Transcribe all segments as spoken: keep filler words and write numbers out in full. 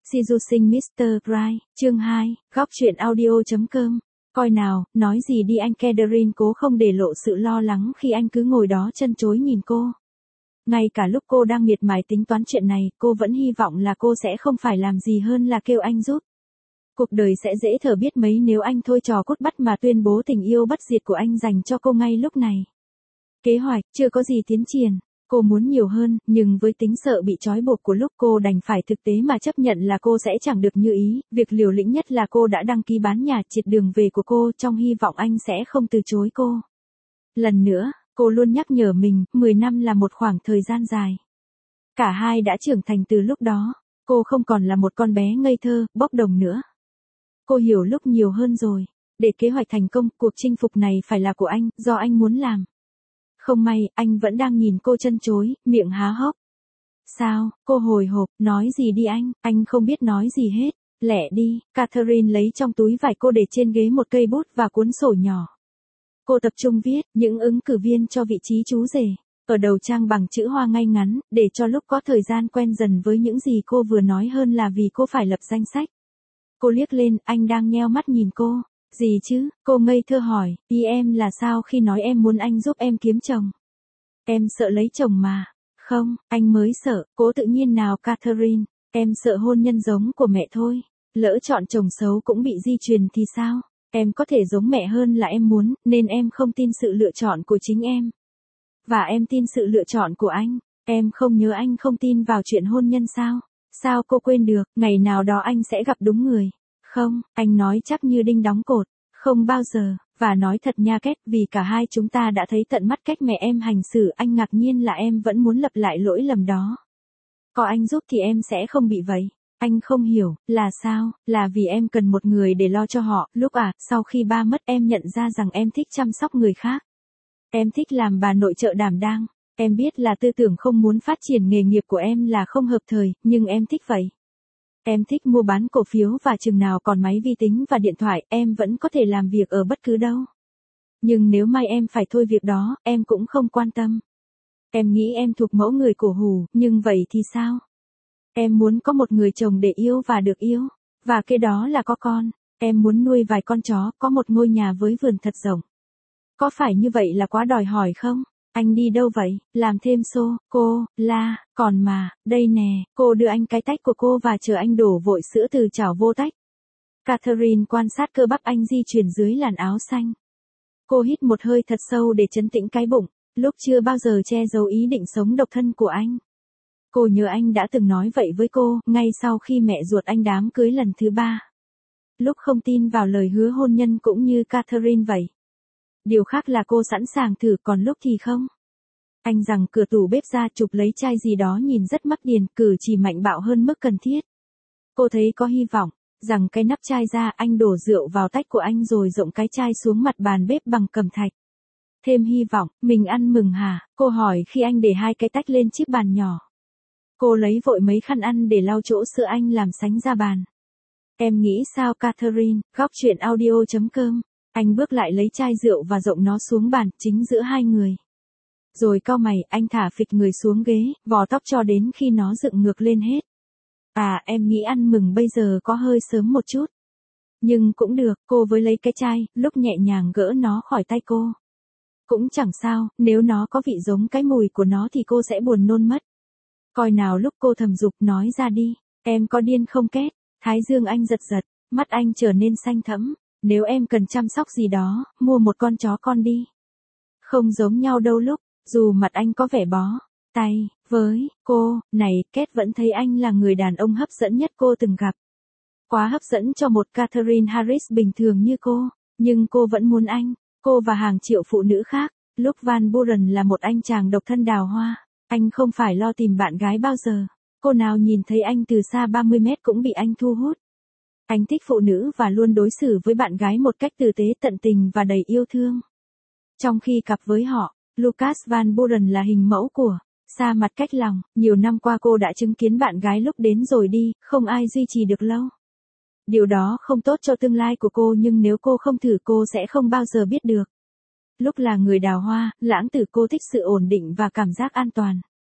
Seducing mít tơ Right, chương hai, góc truyện audio.com. Coi nào, nói gì đi anh. Catherine cố không để lộ sự lo lắng khi anh cứ ngồi đó chân chối nhìn cô. Ngay cả lúc cô đang miệt mài tính toán chuyện này, cô vẫn hy vọng là cô sẽ không phải làm gì hơn là kêu anh giúp. Cuộc đời sẽ dễ thở biết mấy nếu anh thôi trò cút bắt mà tuyên bố tình yêu bất diệt của anh dành cho cô ngay lúc này. Kế hoạch chưa có gì tiến triển. Cô muốn nhiều hơn, nhưng với tính sợ bị trói buộc của lúc cô đành phải thực tế mà chấp nhận là cô sẽ chẳng được như ý. Việc liều lĩnh nhất là cô đã đăng ký bán nhà triệt đường về của cô trong hy vọng anh sẽ không từ chối cô. Lần nữa, cô luôn nhắc nhở mình, mười năm là một khoảng thời gian dài. Cả hai đã trưởng thành từ lúc đó. Cô không còn là một con bé ngây thơ, bốc đồng nữa. Cô hiểu lúc nhiều hơn rồi. Để kế hoạch thành công, cuộc chinh phục này phải là của anh, do anh muốn làm. Không may, anh vẫn đang nhìn cô chân chối, miệng há hốc. Sao, cô hồi hộp, nói gì đi anh, anh không biết nói gì hết. Lẹ đi, Catherine lấy trong túi vải cô để trên ghế một cây bút và cuốn sổ nhỏ. Cô tập trung viết những ứng cử viên cho vị trí chú rể. Ở đầu trang bằng chữ hoa ngay ngắn, để cho lúc có thời gian quen dần với những gì cô vừa nói hơn là vì cô phải lập danh sách. Cô liếc lên, anh đang nheo mắt nhìn cô. Gì chứ, cô ngây thơ hỏi, ý em là sao khi nói em muốn anh giúp em kiếm chồng? Em sợ lấy chồng mà. Không, anh mới sợ, cố tự nhiên nào Catherine, em sợ hôn nhân giống của mẹ thôi. Lỡ chọn chồng xấu cũng bị di truyền thì sao? Em có thể giống mẹ hơn là em muốn, nên em không tin sự lựa chọn của chính em. Và em tin sự lựa chọn của anh. Em không nhớ anh không tin vào chuyện hôn nhân sao? Sao cô quên được, ngày nào đó anh sẽ gặp đúng người. Không, anh nói chắc như đinh đóng cột. Không bao giờ, và nói thật nha Kết, vì cả hai chúng ta đã thấy tận mắt cách mẹ em hành xử, anh ngạc nhiên là em vẫn muốn lặp lại lỗi lầm đó. Có anh giúp thì em sẽ không bị vậy. Anh không hiểu, là sao, là vì em cần một người để lo cho họ, lúc à, sau khi ba mất em nhận ra rằng em thích chăm sóc người khác. Em thích làm bà nội trợ đảm đang. Em biết là tư tưởng không muốn phát triển nghề nghiệp của em là không hợp thời, nhưng em thích vậy. Em thích mua bán cổ phiếu và chừng nào còn máy vi tính và điện thoại, em vẫn có thể làm việc ở bất cứ đâu. Nhưng nếu mai em phải thôi việc đó, em cũng không quan tâm. Em nghĩ em thuộc mẫu người cổ hủ, nhưng vậy thì sao? Em muốn có một người chồng để yêu và được yêu. Và cái đó là có con. Em muốn nuôi vài con chó, có một ngôi nhà với vườn thật rộng. Có phải như vậy là quá đòi hỏi không? Anh đi đâu vậy? Làm thêm xô, cô, la, còn mà, đây nè, cô đưa anh cái tách của cô và chờ anh đổ vội sữa từ chảo vô tách. Catherine quan sát cơ bắp anh di chuyển dưới làn áo xanh. Cô hít một hơi thật sâu để trấn tĩnh cái bụng, lúc chưa bao giờ che giấu ý định sống độc thân của anh. Cô nhớ anh đã từng nói vậy với cô, ngay sau khi mẹ ruột anh đám cưới lần thứ ba. Lúc không tin vào lời hứa hôn nhân cũng như Catherine vậy. Điều khác là cô sẵn sàng thử, còn lúc thì không. Anh rằng cửa tủ bếp ra chụp lấy chai gì đó nhìn rất mắc điền, cử chỉ mạnh bạo hơn mức cần thiết. Cô thấy có hy vọng, rằng cái nắp chai ra, anh đổ rượu vào tách của anh rồi rộng cái chai xuống mặt bàn bếp bằng cẩm thạch. Thêm hy vọng, mình ăn mừng hả? Cô hỏi khi anh để hai cái tách lên chiếc bàn nhỏ. Cô lấy vội mấy khăn ăn để lau chỗ sữa anh làm sánh ra bàn. Em nghĩ sao Catherine, góc truyện audio.com. Anh bước lại lấy chai rượu và rộng nó xuống bàn, chính giữa hai người. Rồi cau mày, anh thả phịch người xuống ghế, vò tóc cho đến khi nó dựng ngược lên hết. À, em nghĩ ăn mừng bây giờ có hơi sớm một chút. Nhưng cũng được, cô với lấy cái chai, lúc nhẹ nhàng gỡ nó khỏi tay cô. Cũng chẳng sao, nếu nó có vị giống cái mùi của nó thì cô sẽ buồn nôn mất. Coi nào lúc cô thầm dục nói ra đi, em có điên không Kết? Thái dương anh giật giật, mắt anh trở nên xanh thẫm. Nếu em cần chăm sóc gì đó, mua một con chó con đi. Không giống nhau đâu lúc, dù mặt anh có vẻ bó tay với cô, này, Kết vẫn thấy anh là người đàn ông hấp dẫn nhất cô từng gặp. Quá hấp dẫn cho một Catherine Harris bình thường như cô, nhưng cô vẫn muốn anh, cô và hàng triệu phụ nữ khác. Lúc Van Buren là một anh chàng độc thân đào hoa, anh không phải lo tìm bạn gái bao giờ. Cô nào nhìn thấy anh từ xa ba mươi mét cũng bị anh thu hút. Anh thích phụ nữ và luôn đối xử với bạn gái một cách tử tế tận tình và đầy yêu thương. Trong khi cặp với họ, Lucas Van Buren là hình mẫu của xa mặt cách lòng. Nhiều năm qua cô đã chứng kiến bạn gái lúc đến rồi đi, không ai duy trì được lâu. Điều đó không tốt cho tương lai của cô, nhưng nếu cô không thử cô sẽ không bao giờ biết được. Lúc là người đào hoa, lãng tử cô thích sự ổn định và cảm giác an toàn.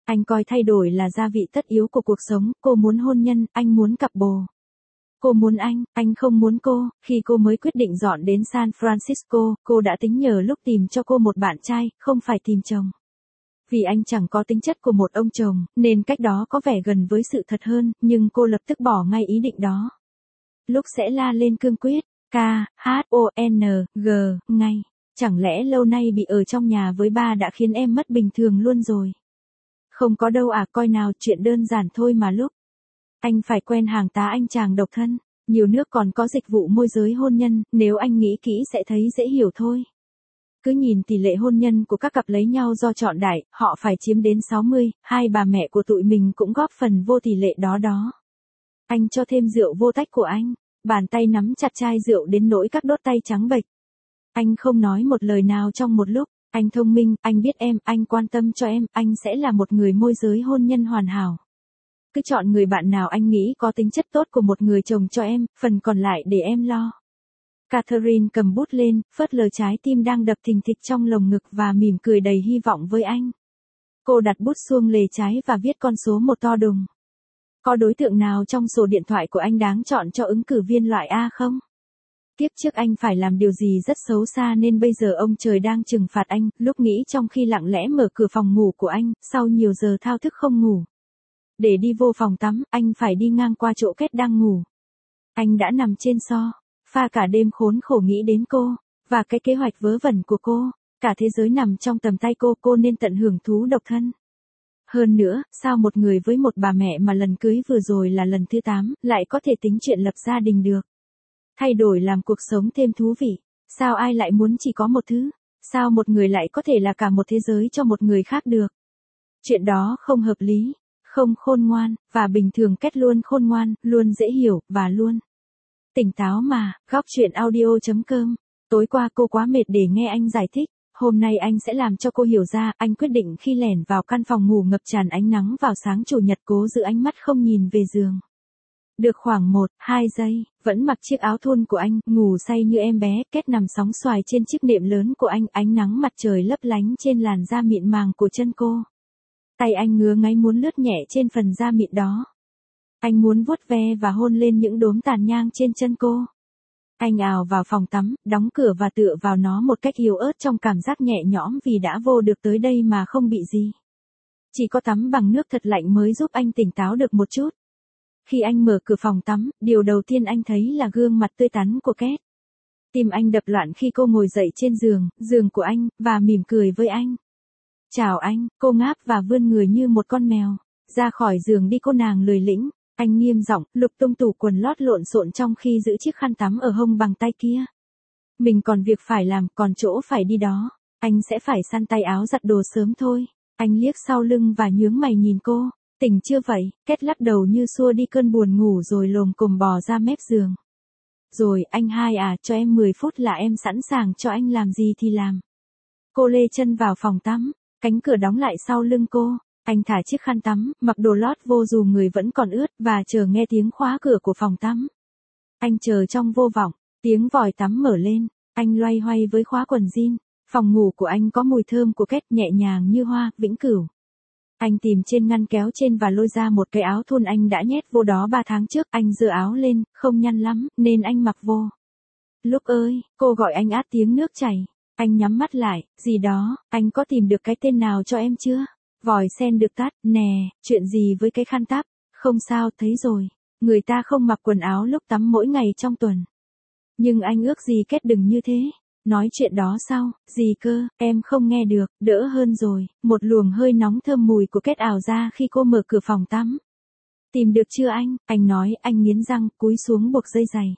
Anh coi thay đổi là gia vị tất yếu của cuộc sống, cô muốn hôn nhân, anh muốn cặp bồ. Cô muốn anh, anh không muốn cô. Khi cô mới quyết định dọn đến San Francisco, cô đã tính nhờ lúc tìm cho cô một bạn trai, không phải tìm chồng. Vì anh chẳng có tính chất của một ông chồng, nên cách đó có vẻ gần với sự thật hơn, nhưng cô lập tức bỏ ngay ý định đó. Lúc sẽ la lên cương quyết, K, H, O, N, G, ngay. Chẳng lẽ lâu nay bị ở trong nhà với ba đã khiến em mất bình thường luôn rồi? Không có đâu à, coi nào, chuyện đơn giản thôi mà lúc. Anh phải quen hàng tá anh chàng độc thân, nhiều nước còn có dịch vụ môi giới hôn nhân, nếu anh nghĩ kỹ sẽ thấy dễ hiểu thôi. Cứ nhìn tỷ lệ hôn nhân của các cặp lấy nhau do chọn đại, họ phải chiếm đến sáu mươi, hai bà mẹ của tụi mình cũng góp phần vô tỷ lệ đó đó. Anh cho thêm rượu vô tách của anh, bàn tay nắm chặt chai rượu đến nỗi các đốt tay trắng bệch. Anh không nói một lời nào trong một lúc, anh thông minh, anh biết em, anh quan tâm cho em, anh sẽ là một người môi giới hôn nhân hoàn hảo. Cứ chọn người bạn nào anh nghĩ có tính chất tốt của một người chồng cho em, phần còn lại để em lo. Catherine cầm bút lên, phớt lờ trái tim đang đập thình thịch trong lồng ngực và mỉm cười đầy hy vọng với anh. Cô đặt bút xuống lề trái và viết con số một to đùng. Có đối tượng nào trong sổ điện thoại của anh đáng chọn cho ứng cử viên loại A không? Tiếp trước anh phải làm điều gì rất xấu xa nên bây giờ ông trời đang trừng phạt anh, lúc nghĩ trong khi lặng lẽ mở cửa phòng ngủ của anh, sau nhiều giờ thao thức không ngủ. Để đi vô phòng tắm, anh phải đi ngang qua chỗ Kết đang ngủ. Anh đã nằm trên so, pha cả đêm khốn khổ nghĩ đến cô, và cái kế hoạch vớ vẩn của cô, cả thế giới nằm trong tầm tay cô, cô nên tận hưởng thú độc thân. Hơn nữa, sao một người với một bà mẹ mà lần cưới vừa rồi là lần thứ tám, lại có thể tính chuyện lập gia đình được? Thay đổi làm cuộc sống thêm thú vị, sao ai lại muốn chỉ có một thứ? Sao một người lại có thể là cả một thế giới cho một người khác được? Chuyện đó không hợp lý, không khôn ngoan, và bình thường Kết luôn khôn ngoan, luôn dễ hiểu, và luôn tỉnh táo mà. Góc chuyện audio chấm com. Tối qua cô quá mệt để nghe anh giải thích, hôm nay anh sẽ làm cho cô hiểu ra. Anh quyết định khi lẻn vào căn phòng ngủ ngập tràn ánh nắng vào sáng chủ nhật, cố giữ ánh mắt không nhìn về giường. Được khoảng một, hai giây, vẫn mặc chiếc áo thun của anh, ngủ say như em bé. Kết nằm sóng xoài trên chiếc nệm lớn của anh, ánh nắng mặt trời lấp lánh trên làn da mịn màng của chân cô. Tay anh ngứa ngáy muốn lướt nhẹ trên phần da mịn đó. Anh muốn vuốt ve và hôn lên những đốm tàn nhang trên chân cô. Anh ào vào phòng tắm, đóng cửa và tựa vào nó một cách yếu ớt trong cảm giác nhẹ nhõm vì đã vô được tới đây mà không bị gì. Chỉ có tắm bằng nước thật lạnh mới giúp anh tỉnh táo được một chút. Khi anh mở cửa phòng tắm, điều đầu tiên anh thấy là gương mặt tươi tắn của Kết. Tim anh đập loạn khi cô ngồi dậy trên giường, giường của anh, và mỉm cười với anh. Chào anh, cô ngáp và vươn người như một con mèo. Ra khỏi giường đi cô nàng lười lĩnh. Anh nghiêm giọng, lục tung tủ quần lót lộn xộn trong khi giữ chiếc khăn tắm ở hông bằng tay kia. Mình còn việc phải làm, còn chỗ phải đi đó. Anh sẽ phải săn tay áo giặt đồ sớm thôi. Anh liếc sau lưng và nhướng mày nhìn cô. Tỉnh chưa vậy? Kết lắc đầu như xua đi cơn buồn ngủ rồi lồm cồm bò ra mép giường. Rồi, anh hai à, cho em mười phút là em sẵn sàng cho anh làm gì thì làm. Cô lê chân vào phòng tắm, cánh cửa đóng lại sau lưng cô. Anh thả chiếc khăn tắm, mặc đồ lót vô dù người vẫn còn ướt, và chờ nghe tiếng khóa cửa của phòng tắm. Anh chờ trong vô vọng, tiếng vòi tắm mở lên, anh loay hoay với khóa quần jean. Phòng ngủ của anh có mùi thơm của Kết nhẹ nhàng như hoa, vĩnh cửu. Anh tìm trên ngăn kéo trên và lôi ra một cái áo thun anh đã nhét vô đó ba tháng trước. Anh giơ áo lên, không nhăn lắm, nên anh mặc vô. Lúc ơi, cô gọi anh át tiếng nước chảy. Anh nhắm mắt lại, gì đó, anh có tìm được cái tên nào cho em chưa? Vòi sen được tắt, nè, chuyện gì với cái khăn tắm? Không sao, thấy rồi. Người ta không mặc quần áo lúc tắm mỗi ngày trong tuần. Nhưng anh ước gì Kết đừng như thế. Nói chuyện đó sau, gì cơ, em không nghe được, đỡ hơn rồi. Một luồng hơi nóng thơm mùi của Kết ảo ra khi cô mở cửa phòng tắm. Tìm được chưa anh? Anh nói, anh nghiến răng, cúi xuống buộc dây giày.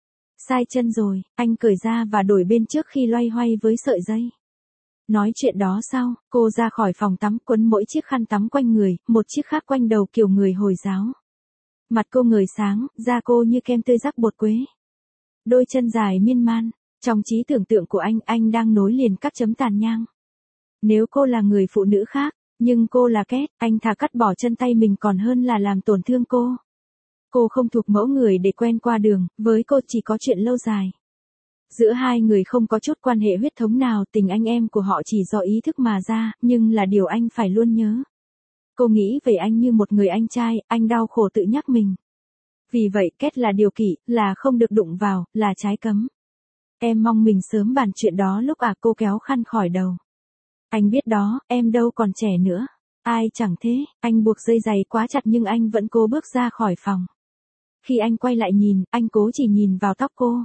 Sai chân rồi, anh cởi ra và đổi bên trước khi loay hoay với sợi dây. Nói chuyện đó sau, cô ra khỏi phòng tắm quấn mỗi chiếc khăn tắm quanh người, một chiếc khác quanh đầu kiểu người Hồi giáo. Mặt cô ngời sáng, da cô như kem tươi rắc bột quế. Đôi chân dài miên man, trong trí tưởng tượng của anh, anh đang nối liền các chấm tàn nhang. Nếu cô là người phụ nữ khác, nhưng cô là Kết, anh thà cắt bỏ chân tay mình còn hơn là làm tổn thương cô. Cô không thuộc mẫu người để quen qua đường, với cô chỉ có chuyện lâu dài. Giữa hai người không có chút quan hệ huyết thống nào, tình anh em của họ chỉ do ý thức mà ra, nhưng là điều anh phải luôn nhớ. Cô nghĩ về anh như một người anh trai, anh đau khổ tự nhắc mình. Vì vậy Kết là điều kỷ, là không được đụng vào, là trái cấm. Em mong mình sớm bàn chuyện đó lúc à cô kéo khăn khỏi đầu. Anh biết đó, em đâu còn trẻ nữa. Ai chẳng thế, anh buộc dây giày quá chặt nhưng anh vẫn cố bước ra khỏi phòng. Khi anh quay lại nhìn, anh cố chỉ nhìn vào tóc cô.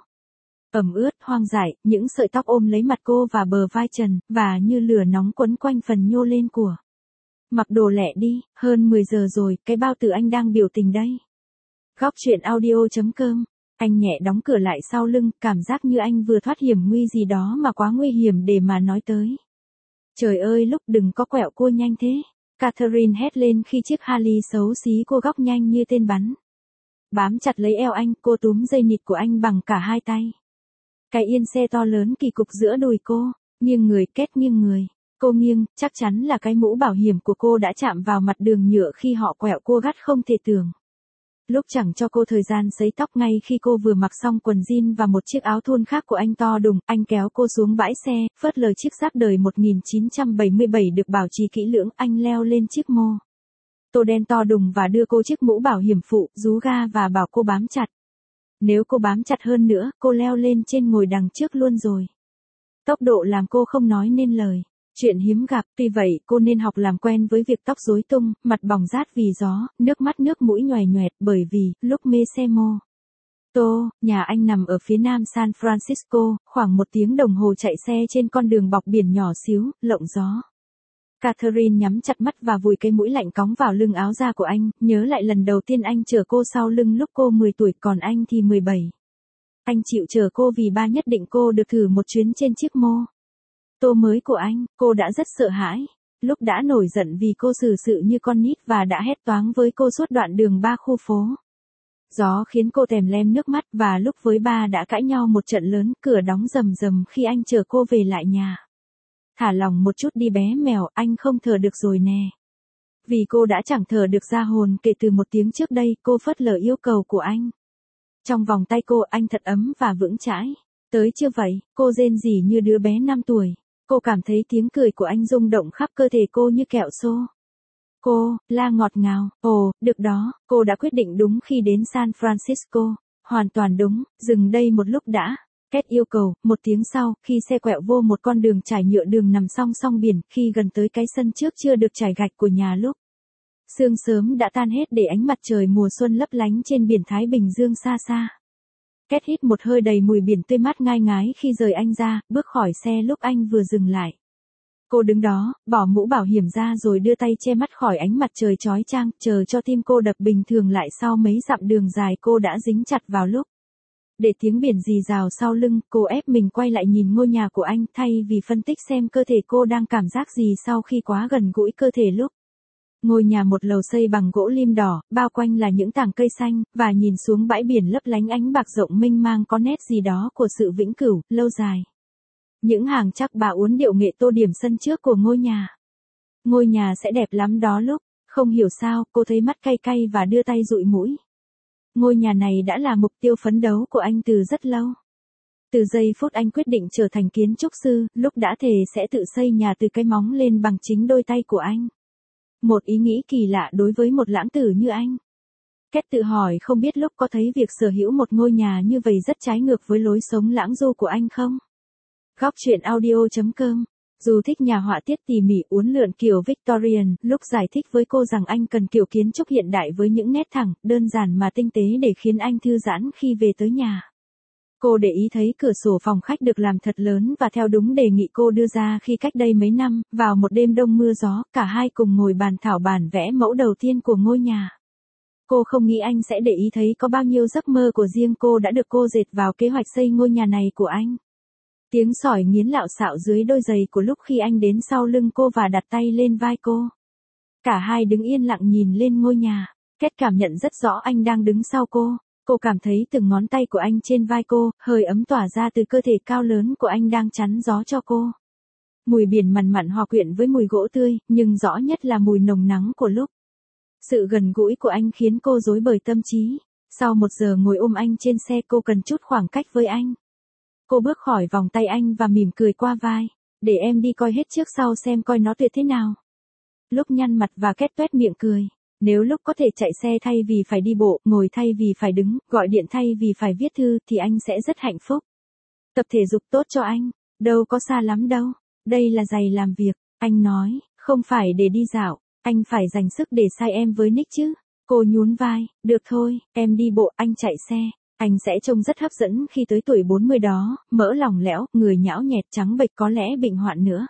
Ẩm ướt, hoang dại, những sợi tóc ôm lấy mặt cô và bờ vai trần, và như lửa nóng quấn quanh phần nhô lên của. Mặc đồ lẹ đi, hơn mười giờ rồi, cái bao tử anh đang biểu tình đây. Góc chuyện audio.com. Anh nhẹ đóng cửa lại sau lưng, cảm giác như anh vừa thoát hiểm nguy gì đó mà quá nguy hiểm để mà nói tới. Trời ơi lúc đừng có quẹo cua nhanh thế. Catherine hét lên khi chiếc Harley xấu xí cô góc nhanh như tên bắn. Bám chặt lấy eo anh, cô túm dây nịt của anh bằng cả hai tay. Cái yên xe to lớn kỳ cục giữa đùi cô, nghiêng người Kết nghiêng người. Cô nghiêng, chắc chắn là cái mũ bảo hiểm của cô đã chạm vào mặt đường nhựa khi họ quẹo cô gắt không thể tưởng. Lúc chẳng cho cô thời gian sấy tóc ngay khi cô vừa mặc xong quần jean và một chiếc áo thun khác của anh to đùng, anh kéo cô xuống bãi xe, phớt lờ chiếc giáp đời một nghìn chín trăm bảy mươi bảy được bảo trì kỹ lưỡng, anh leo lên chiếc mô tô đen to đùng và đưa cô chiếc mũ bảo hiểm phụ, rú ga và bảo cô bám chặt. Nếu cô bám chặt hơn nữa, cô leo lên trên ngồi đằng trước luôn rồi. Tốc độ làm cô không nói nên lời. Chuyện hiếm gặp, tuy vậy cô nên học làm quen với việc tóc rối tung, mặt bỏng rát vì gió, nước mắt nước mũi nhoài nhoẹt bởi vì, lúc mê xe mô tô, nhà anh nằm ở phía nam San Francisco, khoảng một tiếng đồng hồ chạy xe trên con đường bọc biển nhỏ xíu, lộng gió. Catherine nhắm chặt mắt và vùi cái mũi lạnh cóng vào lưng áo da của anh, nhớ lại lần đầu tiên anh chở cô sau lưng lúc cô mười tuổi còn anh thì mười bảy. Anh chịu chở cô vì ba nhất định cô được thử một chuyến trên chiếc mô tô mới của anh, cô đã rất sợ hãi. Lúc đã nổi giận vì cô xử sự như con nít và đã hét toáng với cô suốt đoạn đường ba khu phố. Gió khiến cô tèm lem nước mắt và lúc với ba đã cãi nhau một trận lớn, cửa đóng rầm rầm khi anh chở cô về lại nhà. Thả lòng một chút đi bé mèo, anh không thở được rồi nè. Vì cô đã chẳng thở được ra hồn kể từ một tiếng trước đây, cô phớt lờ yêu cầu của anh. Trong vòng tay cô anh thật ấm và vững chãi. Tới chưa vậy, cô rên rỉ như đứa bé năm tuổi. Cô cảm thấy tiếng cười của anh rung động khắp cơ thể cô như kẹo xô. Cô, la ngọt ngào, ồ, được đó, cô đã quyết định đúng khi đến San Francisco. Hoàn toàn đúng, dừng đây một lúc đã. Kết yêu cầu, một tiếng sau, khi xe quẹo vô một con đường trải nhựa đường nằm song song biển, khi gần tới cái sân trước chưa được trải gạch của nhà lúc. Sương sớm đã tan hết để ánh mặt trời mùa xuân lấp lánh trên biển Thái Bình Dương xa xa. Kết hít một hơi đầy mùi biển tươi mát ngai ngái khi rời anh ra, bước khỏi xe lúc anh vừa dừng lại. Cô đứng đó, bỏ mũ bảo hiểm ra rồi đưa tay che mắt khỏi ánh mặt trời chói chang, chờ cho tim cô đập bình thường lại sau mấy dặm đường dài cô đã dính chặt vào lúc. Để tiếng biển rì rào sau lưng, cô ép mình quay lại nhìn ngôi nhà của anh thay vì phân tích xem cơ thể cô đang cảm giác gì sau khi quá gần gũi cơ thể lúc. Ngôi nhà một lầu xây bằng gỗ lim đỏ, bao quanh là những tảng cây xanh, và nhìn xuống bãi biển lấp lánh ánh bạc rộng mênh mang có nét gì đó của sự vĩnh cửu, lâu dài. Những hàng chắc bà uốn điệu nghệ tô điểm sân trước của ngôi nhà. Ngôi nhà sẽ đẹp lắm đó lúc, không hiểu sao, cô thấy mắt cay cay và đưa tay dụi mũi. Ngôi nhà này đã là mục tiêu phấn đấu của anh từ rất lâu. Từ giây phút anh quyết định trở thành kiến trúc sư, lúc đã thề sẽ tự xây nhà từ cái móng lên bằng chính đôi tay của anh. Một ý nghĩ kỳ lạ đối với một lãng tử như anh. Kết tự hỏi không biết lúc có thấy việc sở hữu một ngôi nhà như vậy rất trái ngược với lối sống lãng du của anh không? Góc chuyện audio.com. Dù thích nhà họa tiết tỉ mỉ uốn lượn kiểu Victorian, lúc giải thích với cô rằng anh cần kiểu kiến trúc hiện đại với những nét thẳng, đơn giản mà tinh tế để khiến anh thư giãn khi về tới nhà. Cô để ý thấy cửa sổ phòng khách được làm thật lớn và theo đúng đề nghị cô đưa ra khi cách đây mấy năm, vào một đêm đông mưa gió, cả hai cùng ngồi bàn thảo bản vẽ mẫu đầu tiên của ngôi nhà. Cô không nghĩ anh sẽ để ý thấy có bao nhiêu giấc mơ của riêng cô đã được cô dệt vào kế hoạch xây ngôi nhà này của anh. Tiếng sỏi nghiến lạo xạo dưới đôi giày của lúc khi anh đến sau lưng cô và đặt tay lên vai cô. Cả hai đứng yên lặng nhìn lên ngôi nhà. Kết cảm nhận rất rõ anh đang đứng sau cô. Cô cảm thấy từng ngón tay của anh trên vai cô, hơi ấm tỏa ra từ cơ thể cao lớn của anh đang chắn gió cho cô. Mùi biển mặn mặn hòa quyện với mùi gỗ tươi, nhưng rõ nhất là mùi nồng nắng của lúc. Sự gần gũi của anh khiến cô rối bời tâm trí. Sau một giờ ngồi ôm anh trên xe cô cần chút khoảng cách với anh. Cô bước khỏi vòng tay anh và mỉm cười qua vai. Để em đi coi hết trước sau xem coi nó tuyệt thế nào. Lúc nhăn mặt và két toét miệng cười. Nếu lúc có thể chạy xe thay vì phải đi bộ, ngồi thay vì phải đứng, gọi điện thay vì phải viết thư thì anh sẽ rất hạnh phúc. Tập thể dục tốt cho anh, đâu có xa lắm đâu. Đây là giày làm việc, anh nói, không phải để đi dạo, anh phải dành sức để sai em với Nick chứ. Cô nhún vai, được thôi, em đi bộ, anh chạy xe. Anh sẽ trông rất hấp dẫn khi tới tuổi bốn mươi đó, mỡ lỏng lẻo, người nhão nhẹt trắng bệch có lẽ bệnh hoạn nữa.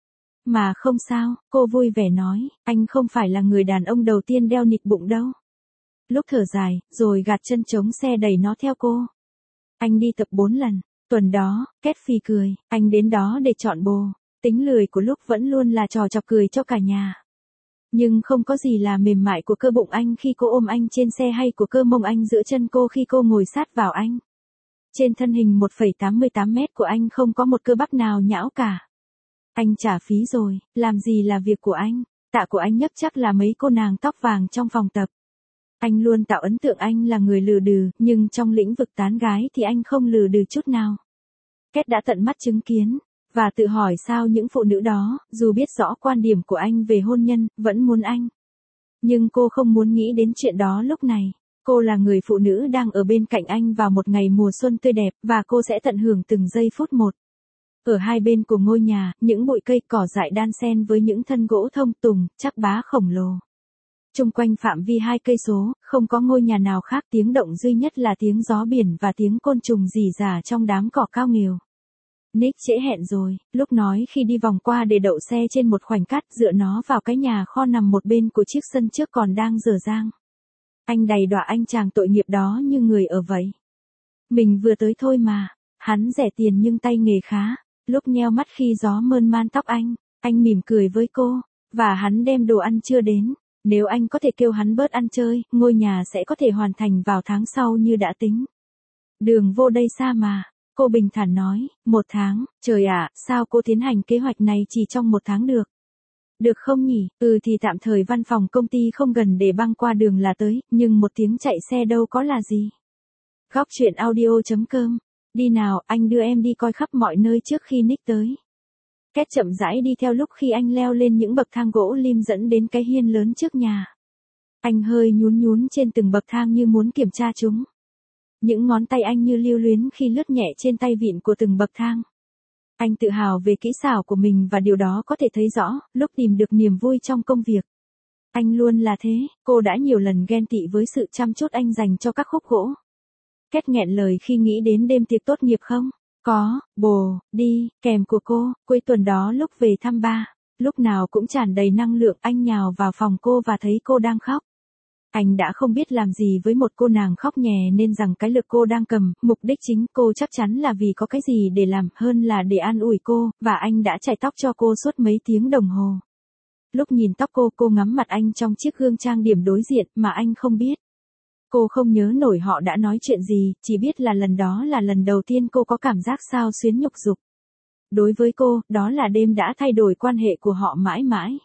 Mà không sao, cô vui vẻ nói, anh không phải là người đàn ông đầu tiên đeo nịt bụng đâu. Lúc thở dài, rồi gạt chân chống xe đẩy nó theo cô. Anh đi tập bốn lần, tuần đó, Két phì cười, anh đến đó để chọn bồ. Tính lười của lúc vẫn luôn là trò chọc cười cho cả nhà. Nhưng không có gì là mềm mại của cơ bụng anh khi cô ôm anh trên xe hay của cơ mông anh giữa chân cô khi cô ngồi sát vào anh. Trên thân hình một phẩy tám mươi tám mét của anh không có một cơ bắp nào nhão cả. Anh trả phí rồi, làm gì là việc của anh, tạ của anh nhất chắc là mấy cô nàng tóc vàng trong phòng tập. Anh luôn tạo ấn tượng anh là người lừ đừ, nhưng trong lĩnh vực tán gái thì anh không lừ đừ chút nào. Két đã tận mắt chứng kiến, và tự hỏi sao những phụ nữ đó, dù biết rõ quan điểm của anh về hôn nhân, vẫn muốn anh. Nhưng cô không muốn nghĩ đến chuyện đó lúc này. Cô là người phụ nữ đang ở bên cạnh anh vào một ngày mùa xuân tươi đẹp, và cô sẽ tận hưởng từng giây phút một. Ở hai bên của ngôi nhà, những bụi cây cỏ dại đan xen với những thân gỗ thông tùng, chắc bá khổng lồ. Trung quanh phạm vi hai cây số, không có ngôi nhà nào khác, tiếng động duy nhất là tiếng gió biển và tiếng côn trùng rỉ rả trong đám cỏ cao nghều. Nick trễ hẹn rồi, lúc nói khi đi vòng qua để đậu xe trên một khoảnh cắt dựa nó vào cái nhà kho nằm một bên của chiếc sân trước còn đang dở dang. Anh đầy đọa anh chàng tội nghiệp đó như người ở vậy. Mình vừa tới thôi mà, hắn rẻ tiền nhưng tay nghề khá. Lúc nheo mắt khi gió mơn man tóc anh, anh mỉm cười với cô, và hắn đem đồ ăn trưa đến. Nếu anh có thể kêu hắn bớt ăn chơi, ngôi nhà sẽ có thể hoàn thành vào tháng sau như đã tính. Đường vô đây xa mà, cô bình thản nói, một tháng, trời ạ, sao cô tiến hành kế hoạch này chỉ trong một tháng được? Được không nhỉ, ừ thì tạm thời văn phòng công ty không gần để băng qua đường là tới, nhưng một tiếng chạy xe đâu có là gì. Góc chuyện audio chấm com. Đi nào, anh đưa em đi coi khắp mọi nơi trước khi Nick tới. Két chậm rãi đi theo lúc khi anh leo lên những bậc thang gỗ lim dẫn đến cái hiên lớn trước nhà. Anh hơi nhún nhún trên từng bậc thang như muốn kiểm tra chúng. Những ngón tay anh như lưu luyến khi lướt nhẹ trên tay vịn của từng bậc thang. Anh tự hào về kỹ xảo của mình và điều đó có thể thấy rõ lúc tìm được niềm vui trong công việc. Anh luôn là thế, cô đã nhiều lần ghen tị với sự chăm chút anh dành cho các khúc gỗ. Két nghẹn lời khi nghĩ đến đêm tiệc tốt nghiệp không? Có, bồ, đi, kèm của cô, cuối tuần đó lúc về thăm ba, lúc nào cũng tràn đầy năng lượng, anh nhào vào phòng cô và thấy cô đang khóc. Anh đã không biết làm gì với một cô nàng khóc nhè nên rằng cái lực cô đang cầm, mục đích chính cô chắc chắn là vì có cái gì để làm hơn là để an ủi cô, và anh đã chải tóc cho cô suốt mấy tiếng đồng hồ. Lúc nhìn tóc cô, cô ngắm mặt anh trong chiếc gương trang điểm đối diện mà anh không biết. Cô không nhớ nổi họ đã nói chuyện gì, chỉ biết là lần đó là lần đầu tiên cô có cảm giác xao xuyến nhục dục. Đối với cô, đó là đêm đã thay đổi quan hệ của họ mãi mãi.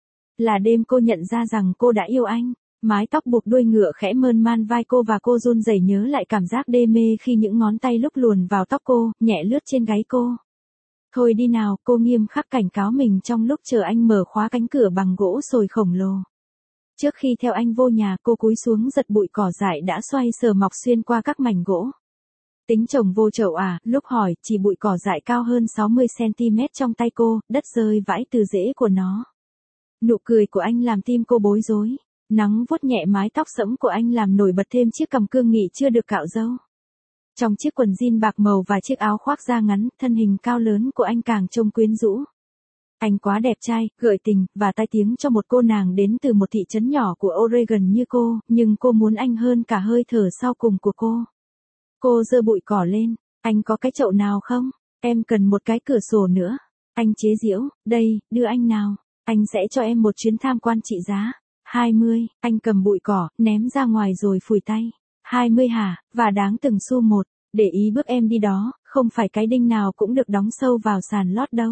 Là đêm cô nhận ra rằng cô đã yêu anh. Mái tóc buộc đuôi ngựa khẽ mơn man vai cô và cô run rẩy nhớ lại cảm giác đê mê khi những ngón tay lúc luồn vào tóc cô, nhẹ lướt trên gáy cô. Thôi đi nào, cô nghiêm khắc cảnh cáo mình trong lúc chờ anh mở khóa cánh cửa bằng gỗ sồi khổng lồ. Trước khi theo anh vô nhà, cô cúi xuống giật bụi cỏ dại đã xoay sờ mọc xuyên qua các mảnh gỗ. Tính chồng vô chậu à, lúc hỏi, chỉ bụi cỏ dại cao hơn sáu mươi xăng-ti-mét trong tay cô, đất rơi vãi từ rễ của nó. Nụ cười của anh làm tim cô bối rối. Nắng vuốt nhẹ mái tóc sẫm của anh làm nổi bật thêm chiếc cằm cương nghị chưa được cạo râu. Trong chiếc quần jean bạc màu và chiếc áo khoác da ngắn, thân hình cao lớn của anh càng trông quyến rũ. Anh quá đẹp trai, gợi tình, và tai tiếng cho một cô nàng đến từ một thị trấn nhỏ của Oregon như cô, nhưng cô muốn anh hơn cả hơi thở sau cùng của cô. Cô giơ bụi cỏ lên, anh có cái chậu nào không? Em cần một cái cửa sổ nữa. Anh chế giễu, đây, đưa anh nào. Anh sẽ cho em một chuyến tham quan trị giá. hai mươi, anh cầm bụi cỏ, ném ra ngoài rồi phủi tay. hai mươi hả, và đáng từng xu một, để ý bước em đi đó, không phải cái đinh nào cũng được đóng sâu vào sàn lót đâu.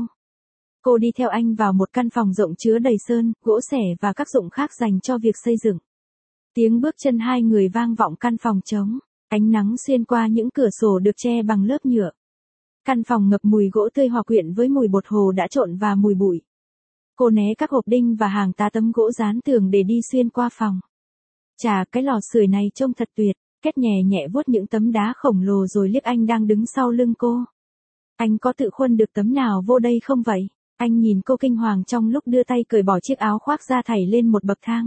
Cô đi theo anh vào một căn phòng rộng chứa đầy sơn, gỗ xẻ và các dụng khác dành cho việc xây dựng. Tiếng bước chân hai người vang vọng căn phòng trống, ánh nắng xuyên qua những cửa sổ được che bằng lớp nhựa. Căn phòng ngập mùi gỗ tươi hòa quyện với mùi bột hồ đã trộn và mùi bụi. Cô né các hộp đinh và hàng tá tấm gỗ dán tường để đi xuyên qua phòng. Chà, cái lò sưởi này trông thật tuyệt. Kết nhẹ nhẹ vuốt những tấm đá khổng lồ rồi liếc anh đang đứng sau lưng cô. Anh có tự khuân được tấm nào vô đây không vậy? Anh nhìn cô kinh hoàng trong lúc đưa tay cởi bỏ chiếc áo khoác ra thảy lên một bậc thang.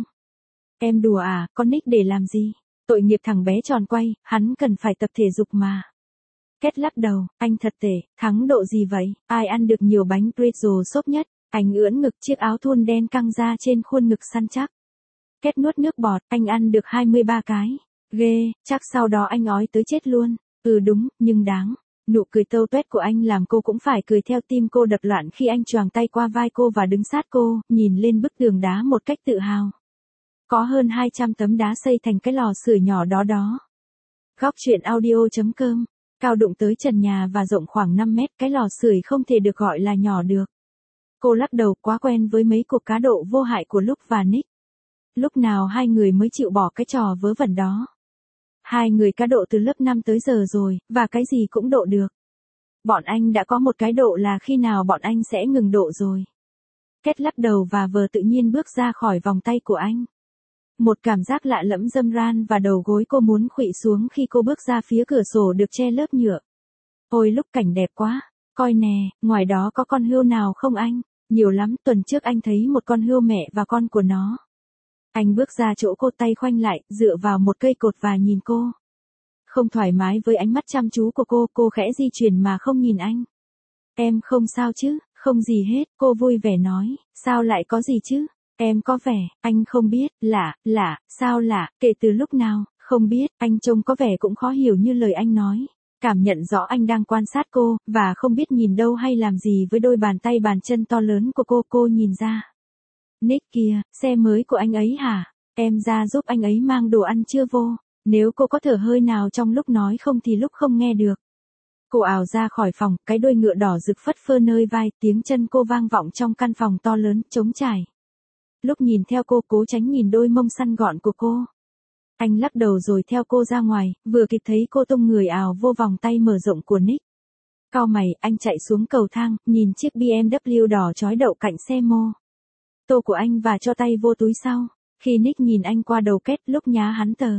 Em đùa à, con Nick để làm gì? Tội nghiệp thằng bé tròn quay, hắn cần phải tập thể dục mà. Kết lắc đầu, anh thật tệ, thắng độ gì vậy? Ai ăn được nhiều bánh pretzel xốp nhất? Anh ưỡn ngực, chiếc áo thun đen căng ra trên khuôn ngực săn chắc. Kết nuốt nước bọt, anh ăn được hai mươi ba cái. Ghê, chắc sau đó anh ói tới chết luôn. Ừ đúng, nhưng đáng. Nụ cười tâu tuét của anh làm cô cũng phải cười theo, tim cô đập loạn khi anh choàng tay qua vai cô và đứng sát cô, nhìn lên bức tường đá một cách tự hào. Có hơn hai trăm tấm đá xây thành cái lò sưởi nhỏ đó đó. Góc truyện audio chấm com. Cao đụng tới trần nhà và rộng khoảng năm mét, cái lò sưởi không thể được gọi là nhỏ được. Cô lắc đầu, quá quen với mấy cuộc cá độ vô hại của Luke và Nick. Lúc nào hai người mới chịu bỏ cái trò vớ vẩn đó? Hai người cá độ từ lớp năm tới giờ rồi, và cái gì cũng độ được. Bọn anh đã có một cái độ là khi nào bọn anh sẽ ngừng độ rồi. Kết lắc đầu và vờ tự nhiên bước ra khỏi vòng tay của anh. Một cảm giác lạ lẫm dâm ran và đầu gối cô muốn khuỵu xuống khi cô bước ra phía cửa sổ được che lớp nhựa. Ôi lúc cảnh đẹp quá, coi nè, ngoài đó có con hươu nào không anh? Nhiều lắm, tuần trước anh thấy một con hươu mẹ và con của nó. Anh bước ra chỗ cô, tay khoanh lại, dựa vào một cây cột và nhìn cô. Không thoải mái với ánh mắt chăm chú của cô, cô khẽ di chuyển mà không nhìn anh. Em không sao chứ? Không gì hết, cô vui vẻ nói, sao lại có gì chứ? Em có vẻ, anh không biết, lạ, lạ, sao lạ, kể từ lúc nào, không biết, anh trông có vẻ cũng khó hiểu như lời anh nói. Cảm nhận rõ anh đang quan sát cô, và không biết nhìn đâu hay làm gì với đôi bàn tay bàn chân to lớn của cô, cô nhìn ra. Nick kia, xe mới của anh ấy hả? Em ra giúp anh ấy mang đồ ăn trưa vô. Nếu cô có thở hơi nào trong lúc nói không thì lúc không nghe được. Cô ào ra khỏi phòng, cái đuôi ngựa đỏ rực phất phơ nơi vai, tiếng chân cô vang vọng trong căn phòng to lớn, trống trải. Lúc nhìn theo cô, cố tránh nhìn đôi mông săn gọn của cô. Anh lắc đầu rồi theo cô ra ngoài, vừa kịp thấy cô tung người ào vô vòng tay mở rộng của Nick. Cau mày, anh chạy xuống cầu thang, nhìn chiếc bê em vê đỏ chói đậu cạnh xe mô tô của anh và cho tay vô túi sau. Khi Nick nhìn anh qua đầu Kết, lúc nhá hắn tờ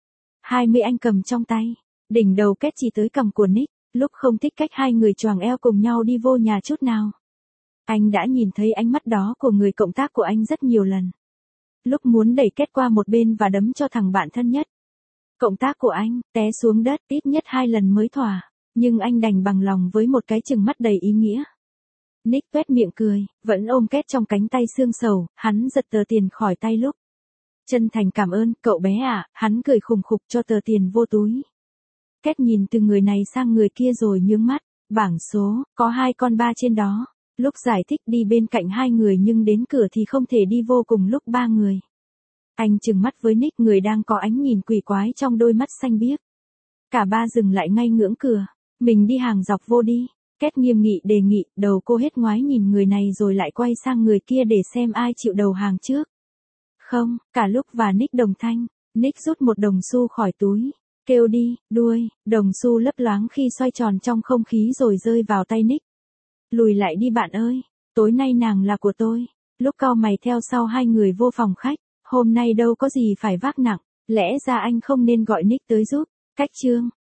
hai mươi anh cầm trong tay. Đỉnh đầu Kết chỉ tới cằm của Nick, lúc không thích cách hai người choàng eo cùng nhau đi vô nhà chút nào. Anh đã nhìn thấy ánh mắt đó của người cộng tác của anh rất nhiều lần. Lúc muốn đẩy Kết qua một bên và đấm cho thằng bạn thân nhất. Cộng tác của anh, té xuống đất ít nhất hai lần mới thỏa, nhưng anh đành bằng lòng với một cái chừng mắt đầy ý nghĩa. Nick tuét miệng cười, vẫn ôm Kết trong cánh tay xương sầu, hắn giật tờ tiền khỏi tay lúc. Chân thành cảm ơn, cậu bé à, hắn cười khùng khục cho tờ tiền vô túi. Kết nhìn từ người này sang người kia rồi nhướng mắt, bảng số, có hai con ba trên đó. Lúc giải thích đi bên cạnh hai người nhưng đến cửa thì không thể đi vô cùng lúc ba người. Anh trừng mắt với Nick, người đang có ánh nhìn quỷ quái trong đôi mắt xanh biếc. Cả ba dừng lại ngay ngưỡng cửa, mình đi hàng dọc vô đi. Kết nghiêm nghị đề nghị, đầu cô hết ngoái nhìn người này rồi lại quay sang người kia để xem ai chịu đầu hàng trước. Không, cả Luke và Nick đồng thanh. Nick rút một đồng xu khỏi túi, kêu đi, đuôi, đồng xu lấp loáng khi xoay tròn trong không khí rồi rơi vào tay Nick. Lùi lại đi bạn ơi, tối nay nàng là của tôi. Lúc cau mày theo sau hai người vô phòng khách, hôm nay đâu có gì phải vác nặng, lẽ ra anh không nên gọi Nick tới giúp. Cách chương